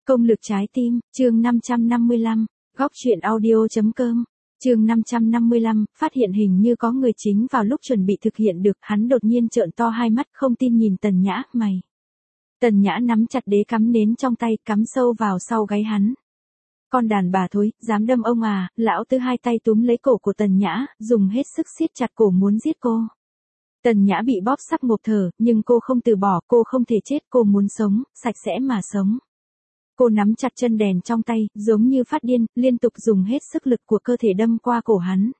Công lực trái tim, chương 555, góc truyện audio.com, chương 555, phát hiện hình như có người chính vào lúc chuẩn bị thực hiện được, hắn đột nhiên trợn to hai mắt không tin nhìn Tần Nhã, mày. Tần Nhã nắm chặt đế cắm nến trong tay, cắm sâu vào sau gáy hắn. Con đàn bà thối, dám đâm ông à, lão tứ hai tay túm lấy cổ của Tần Nhã, dùng hết sức siết chặt cổ muốn giết cô. Tần Nhã bị bóp sắp ngộp thở, nhưng cô không từ bỏ, cô không thể chết, cô muốn sống, sạch sẽ mà sống. Cô nắm chặt chân đèn trong tay, giống như phát điên, liên tục dùng hết sức lực của cơ thể đâm qua cổ hắn.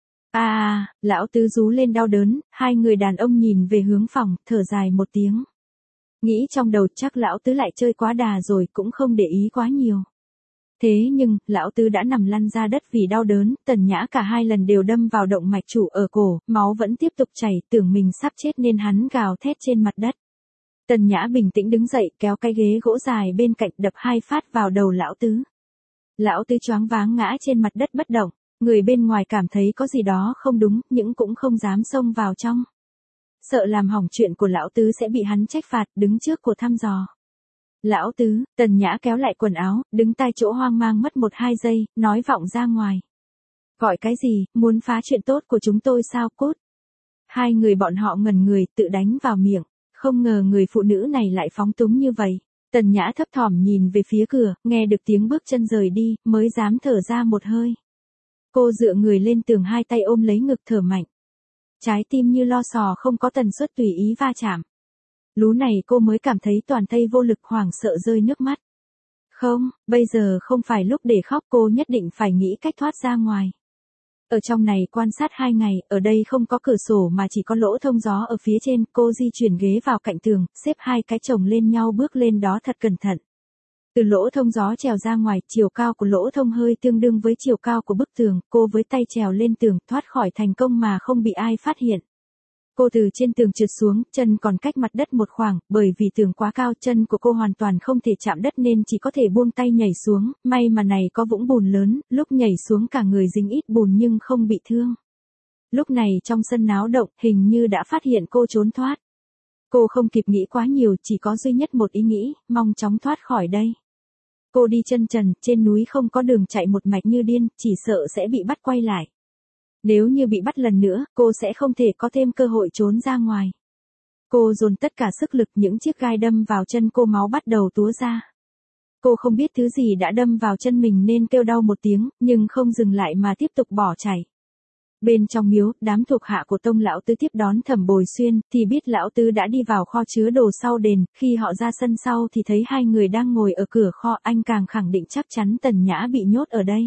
Lão tứ rú lên đau đớn, hai người đàn ông nhìn về hướng phòng, thở dài một tiếng. Nghĩ trong đầu chắc lão tứ lại chơi quá đà rồi, cũng không để ý quá nhiều. Thế nhưng, lão tứ đã nằm lăn ra đất vì đau đớn, Tần Nhã cả hai lần đều đâm vào động mạch chủ ở cổ, máu vẫn tiếp tục chảy, tưởng mình sắp chết nên hắn gào thét trên mặt đất. Tần Nhã bình tĩnh đứng dậy, kéo cái ghế gỗ dài bên cạnh, đập hai phát vào đầu lão tứ. Lão tứ choáng váng ngã trên mặt đất bất động, người bên ngoài cảm thấy có gì đó không đúng, nhưng cũng không dám xông vào trong. Sợ làm hỏng chuyện của lão tứ sẽ bị hắn trách phạt, đứng trước của thăm dò. Lão tứ, Tần Nhã kéo lại quần áo, đứng tại chỗ hoang mang mất 1-2 giây, nói vọng ra ngoài. Gọi cái gì, muốn phá chuyện tốt của chúng tôi sao, cút. Hai người bọn họ ngẩn người, tự đánh vào miệng, không ngờ người phụ nữ này lại phóng túng như vậy. Tần Nhã thấp thỏm nhìn về phía cửa, nghe được tiếng bước chân rời đi, mới dám thở ra một hơi. Cô dựa người lên tường, hai tay ôm lấy ngực thở mạnh. Trái tim như lo sò không có tần suất tùy ý va chạm. Lú này cô mới cảm thấy toàn thân vô lực, hoảng sợ rơi nước mắt. Không, bây giờ không phải lúc để khóc, cô nhất định phải nghĩ cách thoát ra ngoài. Ở trong này quan sát 2 ngày, ở đây không có cửa sổ mà chỉ có lỗ thông gió ở phía trên, cô di chuyển ghế vào cạnh tường, xếp hai cái chồng lên nhau bước lên đó thật cẩn thận. Từ lỗ thông gió trèo ra ngoài, chiều cao của lỗ thông hơi tương đương với chiều cao của bức tường, cô với tay trèo lên tường, thoát khỏi thành công mà không bị ai phát hiện. Cô từ trên tường trượt xuống, chân còn cách mặt đất một khoảng, bởi vì tường quá cao, chân của cô hoàn toàn không thể chạm đất nên chỉ có thể buông tay nhảy xuống, may mà này có vũng bùn lớn, lúc nhảy xuống cả người dính ít bùn nhưng không bị thương. Lúc này trong sân náo động, hình như đã phát hiện cô trốn thoát. Cô không kịp nghĩ quá nhiều, chỉ có duy nhất một ý nghĩ, mong chóng thoát khỏi đây. Cô đi chân trần, trên núi không có đường chạy một mạch như điên, chỉ sợ sẽ bị bắt quay lại. Nếu như bị bắt lần nữa, cô sẽ không thể có thêm cơ hội trốn ra ngoài. Cô dồn tất cả sức lực, những chiếc gai đâm vào chân cô, máu bắt đầu túa ra. Cô không biết thứ gì đã đâm vào chân mình nên kêu đau một tiếng, nhưng không dừng lại mà tiếp tục bỏ chạy. Bên trong miếu, đám thuộc hạ của Tông lão tứ tiếp đón Thẩm Bồi Xuyên, thì biết lão tứ đã đi vào kho chứa đồ sau đền, khi họ ra sân sau thì thấy hai người đang ngồi ở cửa kho, anh càng khẳng định chắc chắn Tần Nhã bị nhốt ở đây.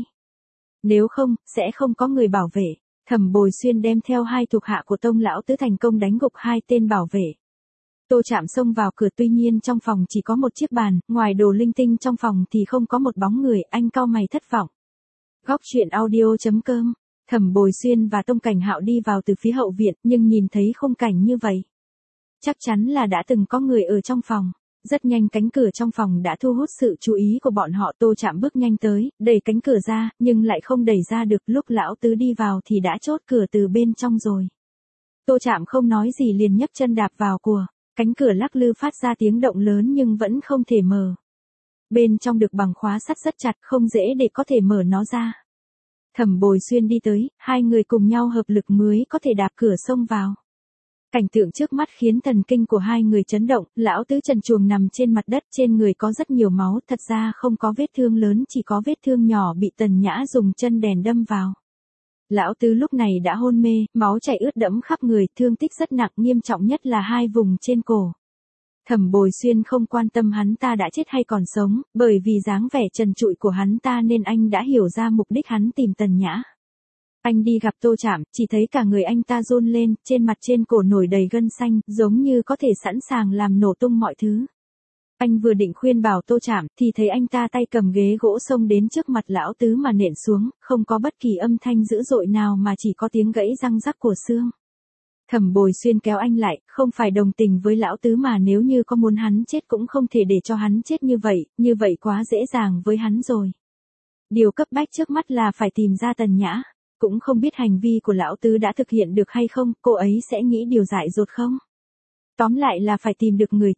Nếu không, sẽ không có người bảo vệ. Thẩm Bồi Xuyên đem theo hai thuộc hạ của Tông lão tứ thành công đánh gục hai tên bảo vệ. Tô Trạm xông vào cửa, tuy nhiên trong phòng chỉ có một chiếc bàn, ngoài đồ linh tinh trong phòng thì không có một bóng người, anh cau mày thất vọng. Góc truyện audio.com. Thẩm Bồi Xuyên và Tông Cảnh Hạo đi vào từ phía hậu viện, nhưng nhìn thấy khung cảnh như vậy, chắc chắn là đã từng có người ở trong phòng. Rất nhanh cánh cửa trong phòng đã thu hút sự chú ý của bọn họ. Tô Trạm bước nhanh tới, đẩy cánh cửa ra, nhưng lại không đẩy ra được, lúc lão tứ đi vào thì đã chốt cửa từ bên trong rồi. Tô Trạm không nói gì liền nhấc chân đạp vào của, cánh cửa lắc lư phát ra tiếng động lớn nhưng vẫn không thể mở. Bên trong được bằng khóa sắt rất chặt, không dễ để có thể mở nó ra. Thẩm Bồi Xuyên đi tới, hai người cùng nhau hợp lực mới có thể đạp cửa xông vào. Cảnh tượng trước mắt khiến thần kinh của hai người chấn động, lão tứ trần truồng nằm trên mặt đất, trên người có rất nhiều máu, thật ra không có vết thương lớn, chỉ có vết thương nhỏ bị Tần Nhã dùng chân đèn đâm vào. Lão tứ lúc này đã hôn mê, máu chảy ướt đẫm khắp người, thương tích rất nặng, nghiêm trọng nhất là hai vùng trên cổ. Thẩm Bồi Xuyên không quan tâm hắn ta đã chết hay còn sống, bởi vì dáng vẻ trần trụi của hắn ta nên anh đã hiểu ra mục đích hắn tìm Tần Nhã. Anh đi gặp Tô Trạm, chỉ thấy cả người anh ta run lên, trên mặt trên cổ nổi đầy gân xanh, giống như có thể sẵn sàng làm nổ tung mọi thứ. Anh vừa định khuyên bảo Tô Trạm, thì thấy anh ta tay cầm ghế gỗ xông đến trước mặt lão tứ mà nện xuống, không có bất kỳ âm thanh dữ dội nào mà chỉ có tiếng gãy răng rắc của xương. Thẩm Bồi Xuyên kéo anh lại, không phải đồng tình với lão tứ mà nếu như có muốn hắn chết cũng không thể để cho hắn chết như vậy quá dễ dàng với hắn rồi. Điều cấp bách trước mắt là phải tìm ra Tần Nhã. Cũng không biết hành vi của lão tứ đã thực hiện được hay không, cô ấy sẽ nghĩ điều dại dột không? Tóm lại là phải tìm được người trước.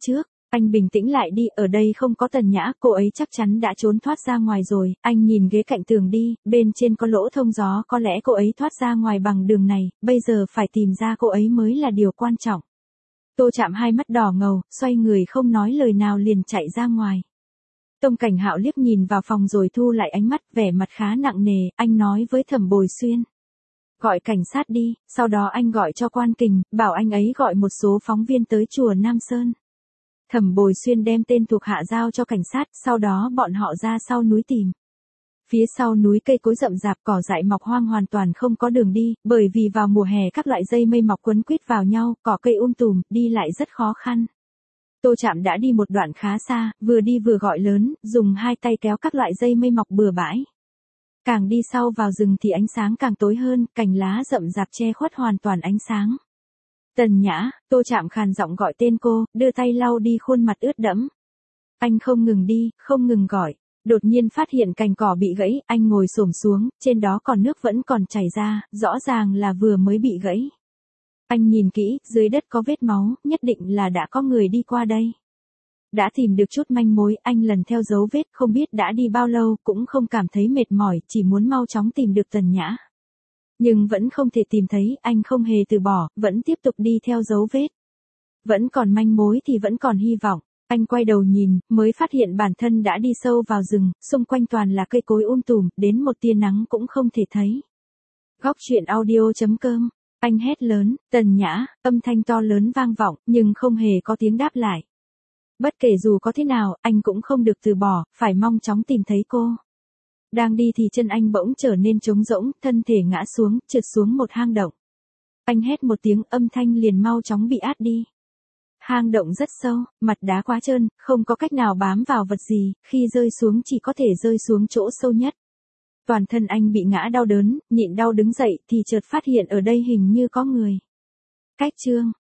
Anh bình tĩnh lại đi, ở đây không có Tần Nhã, cô ấy chắc chắn đã trốn thoát ra ngoài rồi, anh nhìn ghế cạnh tường đi, bên trên có lỗ thông gió, có lẽ cô ấy thoát ra ngoài bằng đường này, bây giờ phải tìm ra cô ấy mới là điều quan trọng. Tô Trạm hai mắt đỏ ngầu, xoay người không nói lời nào liền chạy ra ngoài. Tông Cảnh Hạo liếc nhìn vào phòng rồi thu lại ánh mắt, vẻ mặt khá nặng nề, anh nói với Thẩm Bồi Xuyên. Gọi cảnh sát đi, sau đó anh gọi cho Quan Kình, bảo anh ấy gọi một số phóng viên tới chùa Nam Sơn. Thẩm Bồi Xuyên đem tên thuộc hạ giao cho cảnh sát, sau đó bọn họ ra sau núi tìm. Phía sau núi cây cối rậm rạp, cỏ dại mọc hoang, hoàn toàn không có đường đi, bởi vì vào mùa hè các loại dây mây mọc quấn quýt vào nhau, cỏ cây tùm, đi lại rất khó khăn. Tô Trạm đã đi một đoạn khá xa, vừa đi vừa gọi lớn, dùng hai tay kéo các loại dây mây mọc bừa bãi. Càng đi sau vào rừng thì ánh sáng càng tối hơn, cành lá rậm rạp che khuất hoàn toàn ánh sáng. Tần Nhã, Tô Trạm khàn giọng gọi tên cô, đưa tay lau đi khuôn mặt ướt đẫm. Anh không ngừng đi, không ngừng gọi. Đột nhiên phát hiện cành cỏ bị gãy, anh ngồi xổm xuống, trên đó còn nước vẫn còn chảy ra, rõ ràng là vừa mới bị gãy. Anh nhìn kỹ, dưới đất có vết máu, nhất định là đã có người đi qua đây. Đã tìm được chút manh mối, anh lần theo dấu vết, không biết đã đi bao lâu, cũng không cảm thấy mệt mỏi, chỉ muốn mau chóng tìm được Tần Nhã. Nhưng vẫn không thể tìm thấy, anh không hề từ bỏ, vẫn tiếp tục đi theo dấu vết. Vẫn còn manh mối thì vẫn còn hy vọng. Anh quay đầu nhìn, mới phát hiện bản thân đã đi sâu vào rừng, xung quanh toàn là cây cối tùm, đến một tia nắng cũng không thể thấy. Góc truyện audio.com. Anh hét lớn, Tần Nhã, âm thanh to lớn vang vọng, nhưng không hề có tiếng đáp lại. Bất kể dù có thế nào, anh cũng không được từ bỏ, phải mau chóng tìm thấy cô. Đang đi thì chân anh bỗng trở nên trống rỗng, thân thể ngã xuống, trượt xuống một hang động. Anh hét một tiếng, âm thanh liền mau chóng bị át đi. Hang động rất sâu, mặt đá quá trơn, không có cách nào bám vào vật gì, khi rơi xuống chỉ có thể rơi xuống chỗ sâu nhất. Toàn thân anh bị ngã đau đớn, nhịn đau đứng dậy thì chợt phát hiện ở đây hình như có người. Cách chương